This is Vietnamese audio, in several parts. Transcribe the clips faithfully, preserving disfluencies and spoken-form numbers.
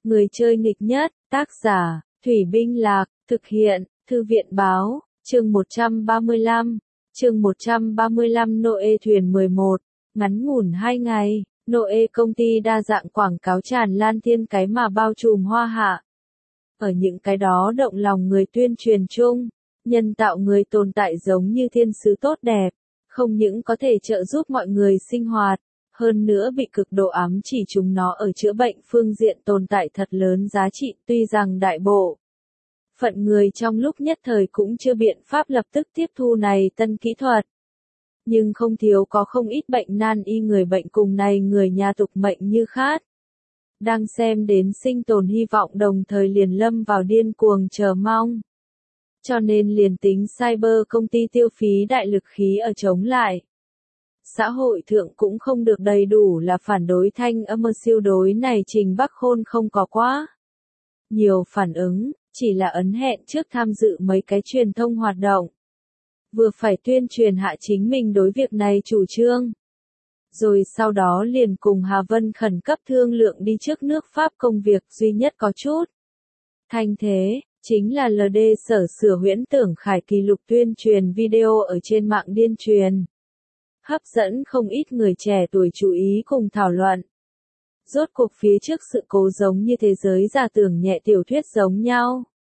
Người chơi nghịch nhất, tác giả, Thủy Binh Lạc, thực hiện, Thư viện báo, chương một trăm ba mươi lăm, chương một trăm ba mươi lăm Noe thuyền mười một, ngắn ngủn hai ngày, Noe công ty đa dạng quảng cáo tràn lan thiên cái mà bao trùm hoa hạ. Ở những cái đó động lòng người tuyên truyền chung, nhân tạo người tồn tại giống như thiên sứ tốt đẹp, không những có thể trợ giúp mọi người sinh hoạt, hơn nữa bị cực độ ám chỉ chúng nó ở chữa bệnh phương diện tồn tại thật lớn giá trị, tuy rằng đại bộ phận người trong lúc nhất thời cũng chưa biện pháp lập tức tiếp thu này tân kỹ thuật. Nhưng không thiếu có không ít bệnh nan y người bệnh cùng này người nhà tục mệnh như khát. Đang xem đến sinh tồn hy vọng đồng thời liền lâm vào điên cuồng chờ mong. Cho nên liền tính cyber công ty tiêu phí đại lực khí ở chống lại. Xã hội thượng cũng không được đầy đủ là phản đối thanh âm siêu đối này Trình Bắc Khôn không có quá nhiều phản ứng, chỉ là ấn hẹn trước tham dự mấy cái truyền thông hoạt động. Vừa phải tuyên truyền hạ chính mình đối việc này chủ trương. Rồi sau đó liền cùng Hà Vân khẩn cấp thương lượng đi trước nước Pháp công việc duy nhất có chút. Thành thế, chính là lờ đê sở sửa huyễn tưởng khải kỷ lục tuyên truyền video ở trên mạng điên truyền. Hấp dẫn không ít người trẻ tuổi chú ý cùng thảo luận. Rốt cuộc phía trước sự cố giống như thế giới giả tưởng nhẹ tiểu thuyết giống nhau.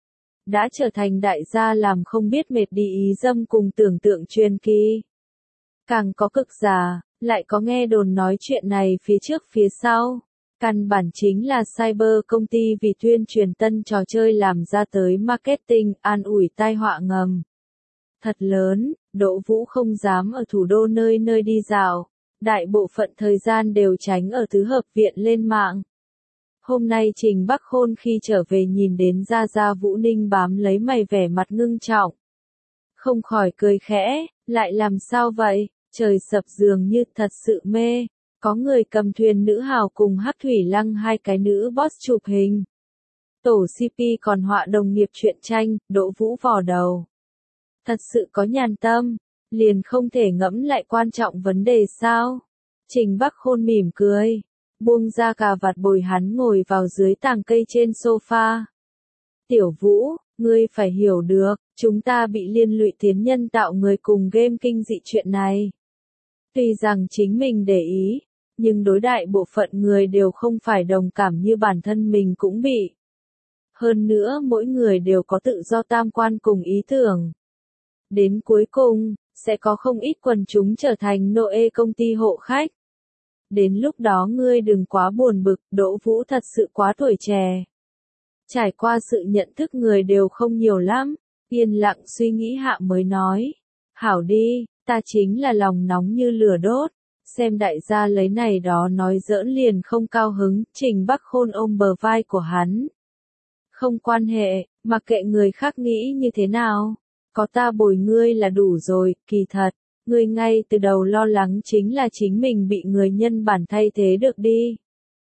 Đã trở thành đại gia làm không biết mệt đi ý dâm cùng tưởng tượng truyền kỳ. Càng có cực giả, lại có nghe đồn nói chuyện này phía trước phía sau. Căn bản chính là cyber công ty vì tuyên truyền tân trò chơi làm ra tới marketing, an ủi tai họa ngầm. Thật lớn, Đỗ Vũ không dám ở thủ đô nơi nơi đi dạo, đại bộ phận thời gian đều tránh ở tứ hợp viện lên mạng. Hôm nay Trình Bắc Khôn khi trở về nhìn đến Gia Gia Vũ Ninh bám lấy mày vẻ mặt ngưng trọng. Không khỏi cười khẽ, lại làm sao vậy, trời sập dường như thật sự mê, có người cầm thuyền nữ hào cùng Hắc Thủy Lăng hai cái nữ boss chụp hình. Tổ xê pê còn họa đồng nghiệp truyện tranh, Đỗ Vũ vò đầu. Thật sự có nhàn tâm, liền không thể ngẫm lại quan trọng vấn đề sao? Trình Bắc Khôn mỉm cười, buông ra cà vạt bồi hắn ngồi vào dưới tàng cây trên sofa. Tiểu Vũ, ngươi phải hiểu được, chúng ta bị liên lụy tiến nhân tạo người cùng game kinh dị chuyện này. Tuy rằng chính mình để ý, nhưng đối đại bộ phận người đều không phải đồng cảm như bản thân mình cũng bị. Hơn nữa mỗi người đều có tự do tam quan cùng ý tưởng. Đến cuối cùng, sẽ có không ít quần chúng trở thành Noe công ty hộ khách. Đến lúc đó ngươi đừng quá buồn bực, Đỗ Vũ thật sự quá tuổi trẻ. Trải qua sự nhận thức người đều không nhiều lắm, yên lặng suy nghĩ hạ mới nói. Hảo đi, ta chính là lòng nóng như lửa đốt, xem đại gia lấy này đó nói giỡn liền không cao hứng, Trình Bắc Khôn ôm bờ vai của hắn. Không quan hệ, mặc kệ người khác nghĩ như thế nào. Có ta bồi ngươi là đủ rồi, kỳ thật, ngươi ngay từ đầu lo lắng chính là chính mình bị người nhân bản thay thế được đi.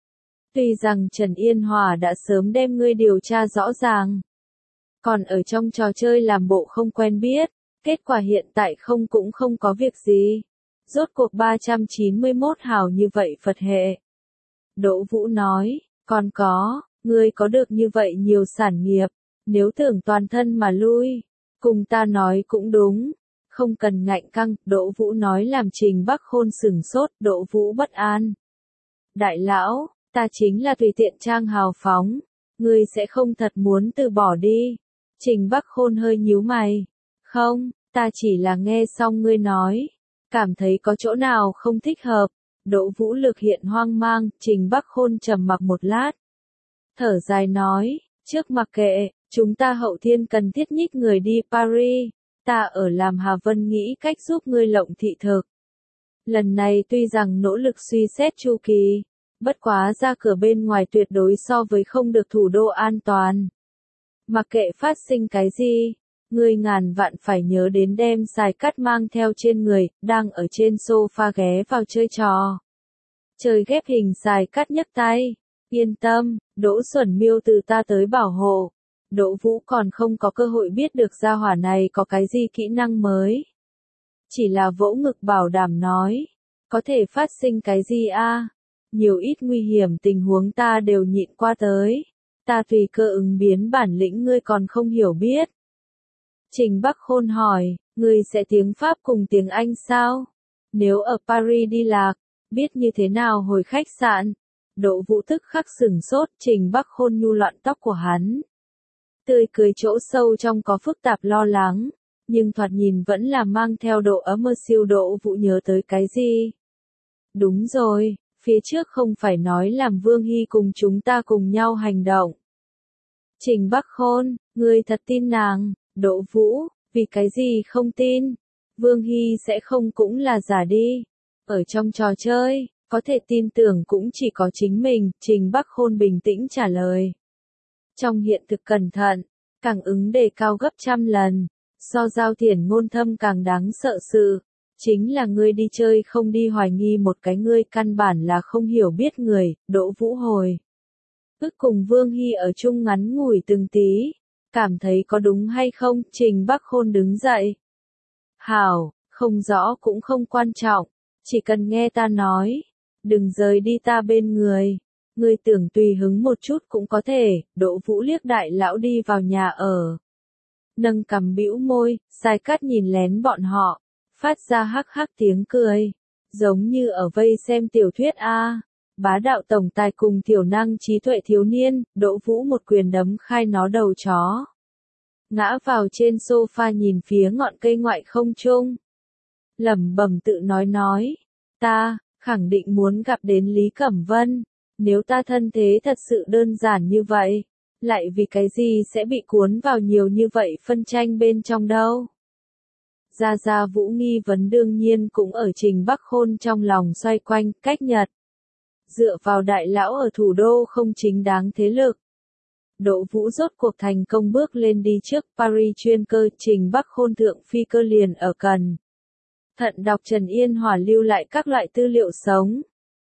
Tuy rằng Trần Yên Hòa đã sớm đem ngươi điều tra rõ ràng, còn ở trong trò chơi làm bộ không quen biết, kết quả hiện tại không cũng không có việc gì. Rốt cuộc ba trăm chín mươi mốt hào như vậy Phật hệ. Đỗ Vũ nói, còn có, ngươi có được như vậy nhiều sản nghiệp, nếu tưởng toàn thân mà lui. Cùng ta nói cũng đúng, không cần ngạnh căng, Đỗ Vũ nói làm Trình Bắc Khôn sửng sốt, Đỗ Vũ bất an. Đại lão, ta chính là tùy tiện trang hào phóng, ngươi sẽ không thật muốn từ bỏ đi. Trình Bắc Khôn hơi nhíu mày. Không, ta chỉ là nghe xong ngươi nói, cảm thấy có chỗ nào không thích hợp. Đỗ Vũ lực hiện hoang mang, Trình Bắc Khôn trầm mặc một lát. Thở dài nói, trước mặc kệ. Chúng ta hậu thiên cần thiết nhích người đi Paris, ta ở làm Hà Vân nghĩ cách giúp ngươi lộng thị thực. Lần này tuy rằng nỗ lực suy xét chu kỳ, bất quá ra cửa bên ngoài tuyệt đối so với không được thủ đô an toàn. Mặc kệ phát sinh cái gì, ngươi ngàn vạn phải nhớ đến đem xài cắt mang theo trên người, đang ở trên sofa ghé vào chơi trò. Chơi ghép hình xài cắt nhấc tay, yên tâm, Đỗ Xuẩn Miêu từ ta tới bảo hộ. Đỗ Vũ còn không có cơ hội biết được gia hỏa này có cái gì kỹ năng mới. Chỉ là vỗ ngực bảo đảm nói, có thể phát sinh cái gì a? Nhiều ít nguy hiểm tình huống ta đều nhịn qua tới. Ta tùy cơ ứng biến bản lĩnh ngươi còn không hiểu biết. Trình Bắc Khôn hỏi, ngươi sẽ tiếng Pháp cùng tiếng Anh sao? Nếu ở Paris đi lạc, biết như thế nào hồi khách sạn? Đỗ Vũ tức khắc sửng sốt, Trình Bắc Khôn nhu loạn tóc của hắn. Tươi cười chỗ sâu trong có phức tạp lo lắng, nhưng thoạt nhìn vẫn là mang theo độ ấm mơ siêu. Đỗ Vũ nhớ tới cái gì? Đúng rồi, phía trước không phải nói làm Vương Hy cùng chúng ta cùng nhau hành động. Trình Bắc Khôn, ngươi thật tin nàng? Đỗ Vũ, vì cái gì không tin? Vương Hy sẽ không cũng là giả đi. Ở trong trò chơi, có thể tin tưởng cũng chỉ có chính mình, Trình Bắc Khôn bình tĩnh trả lời. Trong hiện thực cẩn thận, càng ứng đề cao gấp trăm lần, so giao thiển ngôn thâm càng đáng sợ sự. Chính là ngươi đi chơi không đi hoài nghi một cái ngươi căn bản là không hiểu biết người. Đỗ Vũ hồi ức cùng Vương Hy ở chung ngắn ngủi từng tí, cảm thấy có đúng hay không? Trình Bắc Khôn đứng dậy. Hảo, không rõ cũng không quan trọng, chỉ cần nghe ta nói, đừng rời đi ta bên người. Ngươi tưởng tùy hứng một chút cũng có thể. Đỗ Vũ liếc đại lão đi vào nhà ở, nâng cằm bĩu môi, Sai Cát nhìn lén bọn họ, phát ra hắc hắc tiếng cười, giống như ở vây xem tiểu thuyết a. Bá đạo tổng tài cùng thiểu năng trí tuệ thiếu niên. Đỗ Vũ một quyền đấm khai nó đầu chó, ngã vào trên sofa nhìn phía ngọn cây ngoại không trung, lẩm bẩm tự nói nói, ta khẳng định muốn gặp đến Lý Cẩm Vân. Nếu ta thân thế thật sự đơn giản như vậy, lại vì cái gì sẽ bị cuốn vào nhiều như vậy phân tranh bên trong đâu? Gia Gia Vũ nghi vấn đương nhiên cũng ở Trình Bắc Khôn trong lòng xoay quanh. Cách Nhật dựa vào đại lão ở thủ đô không chính đáng thế lực. Đỗ Vũ rốt cuộc thành công bước lên đi trước Paris chuyên cơ. Trình Bắc Khôn thượng phi cơ liền ở cần thận đọc Trần Yên Hòa lưu lại các loại tư liệu sống.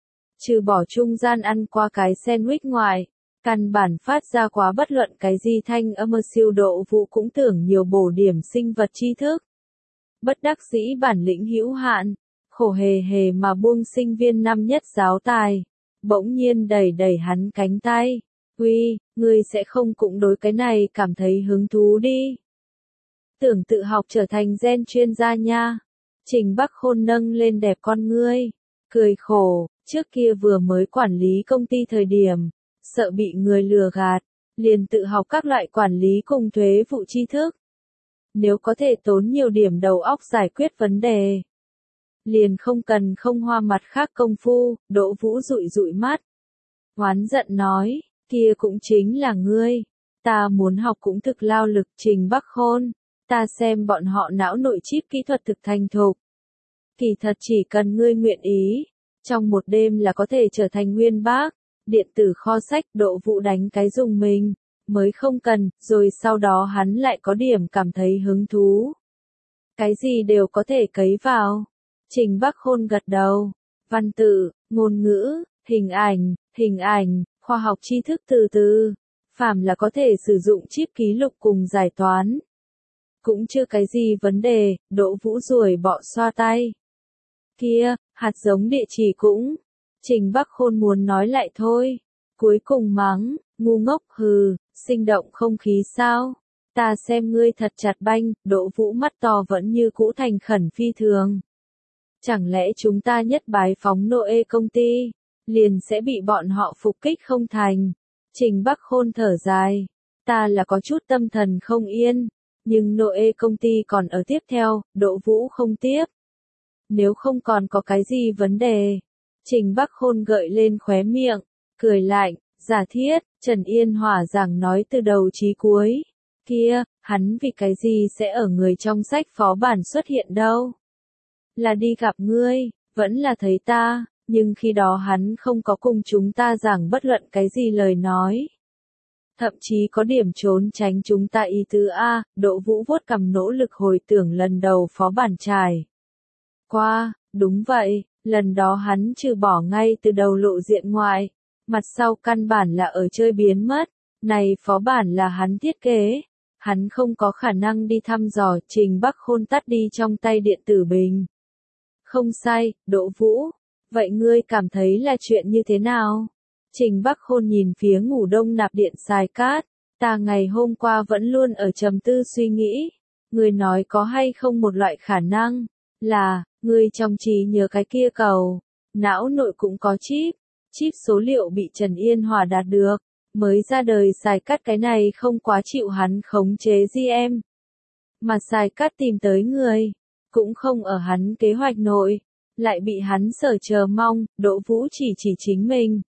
Trừ bỏ trung gian ăn qua cái sandwich ngoài, căn bản phát ra quá bất luận cái gì thanh âm. Siêu Đỗ Vũ cũng tưởng nhiều bổ điểm sinh vật tri thức. Bất đắc dĩ bản lĩnh hữu hạn, khổ hề hề mà buông sinh viên năm nhất giáo tài, bỗng nhiên đẩy đẩy hắn cánh tay. Uy, ngươi sẽ không cũng đối cái này cảm thấy hứng thú đi. Tưởng tự học trở thành gen chuyên gia nha. Trình Bắc Khôn nâng lên đẹp con ngươi, cười khổ, trước kia vừa mới quản lý công ty thời điểm, sợ bị người lừa gạt, liền tự học các loại quản lý cùng thuế vụ tri thức. Nếu có thể tốn nhiều điểm đầu óc giải quyết vấn đề, liền không cần không hoa mặt khác công phu. Đỗ Vũ dụi dụi mắt, oán giận nói, kia cũng chính là ngươi, ta muốn học cũng thực lao lực. Trình Bắc Khôn, ta xem bọn họ não nội chip kỹ thuật thực thành thục. Kỳ thật chỉ cần ngươi nguyện ý, trong một đêm là có thể trở thành nguyên bác, điện tử kho sách. Đỗ Vũ đánh cái dùng mình, mới không cần, rồi sau đó hắn lại có điểm cảm thấy hứng thú. Cái gì đều có thể cấy vào. Trình Bắc Khôn gật đầu, văn tự, ngôn ngữ, hình ảnh, hình ảnh, khoa học tri thức từ từ, phàm là có thể sử dụng chip ký lục cùng giải toán. Cũng chưa cái gì vấn đề. Đỗ Vũ ruồi bọ xoa tay. Kia, hạt giống địa chỉ cũng. Trình Bắc Khôn muốn nói lại thôi. Cuối cùng mắng, ngu ngốc. Hừ, sinh động không khí sao? Ta xem ngươi thật chặt banh. Đỗ Vũ mắt to vẫn như cũ thành khẩn phi thường. Chẳng lẽ chúng ta nhất bái phóng Noe công ty, liền sẽ bị bọn họ phục kích không thành? Trình Bắc Khôn thở dài. Ta là có chút tâm thần không yên, nhưng Noe công ty còn ở tiếp theo. Đỗ Vũ không tiếp. Nếu không còn có cái gì vấn đề. Trình Bắc Khôn gợi lên khóe miệng, cười lạnh, giả thiết, Trần Yên Hòa giảng nói từ đầu chí cuối. Kia, hắn vì cái gì sẽ ở người trong sách phó bản xuất hiện đâu? Là đi gặp ngươi, vẫn là thấy ta, nhưng khi đó hắn không có cùng chúng ta giảng bất luận cái gì lời nói. Thậm chí có điểm trốn tránh chúng ta ý tứ A. Đỗ Vũ vuốt cằm nỗ lực hồi tưởng lần đầu phó bản trải qua. Đúng vậy, lần đó hắn trừ bỏ ngay từ đầu lộ diện ngoại, mặt sau căn bản là ở chơi biến mất. Này phó bản là hắn thiết kế, hắn không có khả năng đi thăm dò. Trình Bắc Khôn tắt đi trong tay điện tử bình. Không sai, Đỗ Vũ. Vậy ngươi cảm thấy là chuyện như thế nào? Trình Bắc Khôn nhìn phía ngủ đông nạp điện Sai Cát, ta ngày hôm qua vẫn luôn ở trầm tư suy nghĩ, người nói có hay không một loại khả năng, là, người trong trí nhớ cái kia cầu, não nội cũng có chip, chip số liệu bị Trần Yên Hòa đạt được, mới ra đời Sai Cát cái này không quá chịu hắn khống chế giê em. Mà Sai Cát tìm tới người, cũng không ở hắn kế hoạch nội, lại bị hắn sở chờ mong, Đỗ Vũ chỉ chỉ chính mình.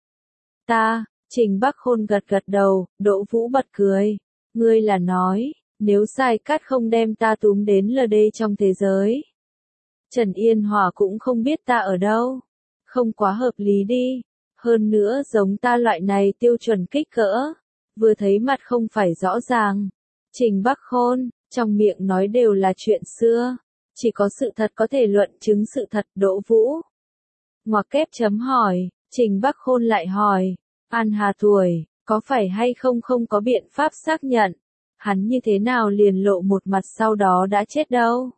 Ta, Trình Bắc Khôn gật gật đầu, Đỗ Vũ bật cười. Ngươi là nói, nếu Sai Cát không đem ta túm đến lờ đê trong thế giới. Trần Yên Hòa cũng không biết ta ở đâu. Không quá hợp lý đi. Hơn nữa giống ta loại này tiêu chuẩn kích cỡ. Vừa thấy mặt không phải rõ ràng. Trình Bắc Khôn, trong miệng nói đều là chuyện xưa. Chỉ có sự thật có thể luận chứng sự thật. Đỗ Vũ. Ngoặc kép chấm hỏi, Trình Bắc Khôn lại hỏi. An Hà tuổi, có phải hay không không có biện pháp xác nhận. Hắn như thế nào liền lộ một mặt sau đó đã chết đâu.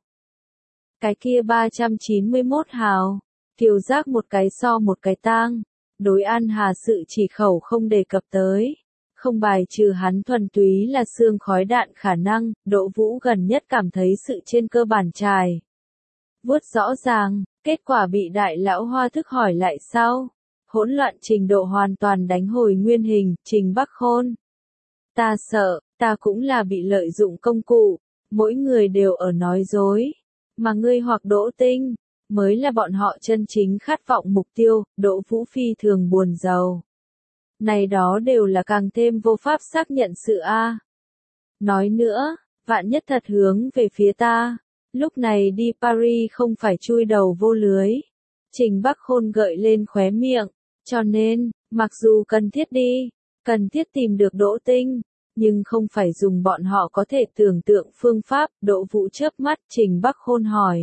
Cái kia ba trăm chín mươi mốt hào, Kiều Giác một cái so một cái tang. Đối An Hà sự chỉ khẩu không đề cập tới. Không bài trừ hắn thuần túy là xương khói đạn khả năng, Đỗ Vũ gần nhất cảm thấy sự trên cơ bản trải. Vuốt rõ ràng, kết quả bị đại lão Hoa thức hỏi lại sau. Hỗn loạn trình độ hoàn toàn đánh hồi nguyên hình, Trình Bắc Khôn. Ta sợ, ta cũng là bị lợi dụng công cụ, mỗi người đều ở nói dối. Mà ngươi hoặc Đỗ Tinh, mới là bọn họ chân chính khát vọng mục tiêu, Đỗ Vũ phi thường buồn rầu. Này đó đều là càng thêm vô pháp xác nhận sự A. Nói nữa, vạn nhất thật hướng về phía ta, lúc này đi Paris không phải chui đầu vô lưới. Trình Bắc Khôn gợi lên khóe miệng. Cho nên, mặc dù cần thiết đi, cần thiết tìm được Đỗ Tinh, nhưng không phải dùng bọn họ có thể tưởng tượng phương pháp, Đỗ Vũ chớp mắt, Trình Bắc Khôn hỏi.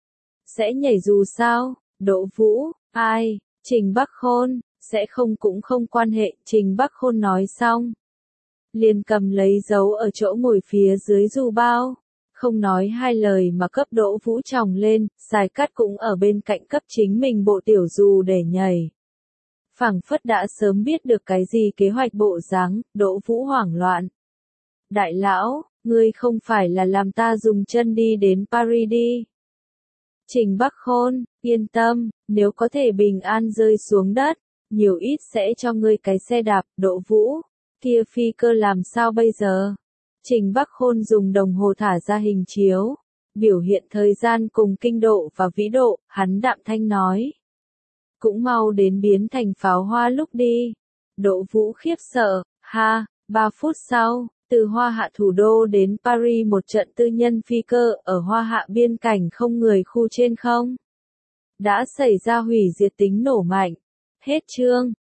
Sẽ nhảy dù sao? Đỗ Vũ, ai? Trình Bắc Khôn, sẽ không cũng không quan hệ, Trình Bắc Khôn nói xong. Liền cầm lấy dấu ở chỗ ngồi phía dưới dù bao, không nói hai lời mà cấp Đỗ Vũ tròng lên, Sai Cát cũng ở bên cạnh cấp chính mình bộ tiểu dù để nhảy. Phảng phất đã sớm biết được cái gì kế hoạch bộ dáng, Đỗ Vũ hoảng loạn. Đại lão, ngươi không phải là làm ta dùng chân đi đến Paris đi. Trình Bắc Khôn, yên tâm, nếu có thể bình an rơi xuống đất, nhiều ít sẽ cho ngươi cái xe đạp, Đỗ Vũ. Kia phi cơ làm sao bây giờ? Trình Bắc Khôn dùng đồng hồ thả ra hình chiếu, biểu hiện thời gian cùng kinh độ và vĩ độ, hắn đạm thanh nói. Cũng mau đến biến thành pháo hoa lúc đi. Đỗ Vũ khiếp sợ, ha, ba phút sau, từ Hoa Hạ thủ đô đến Paris một trận tư nhân phi cơ ở Hoa Hạ biên cảnh không người khu trên không. Đã xảy ra hủy diệt tính nổ mạnh. Hết chương.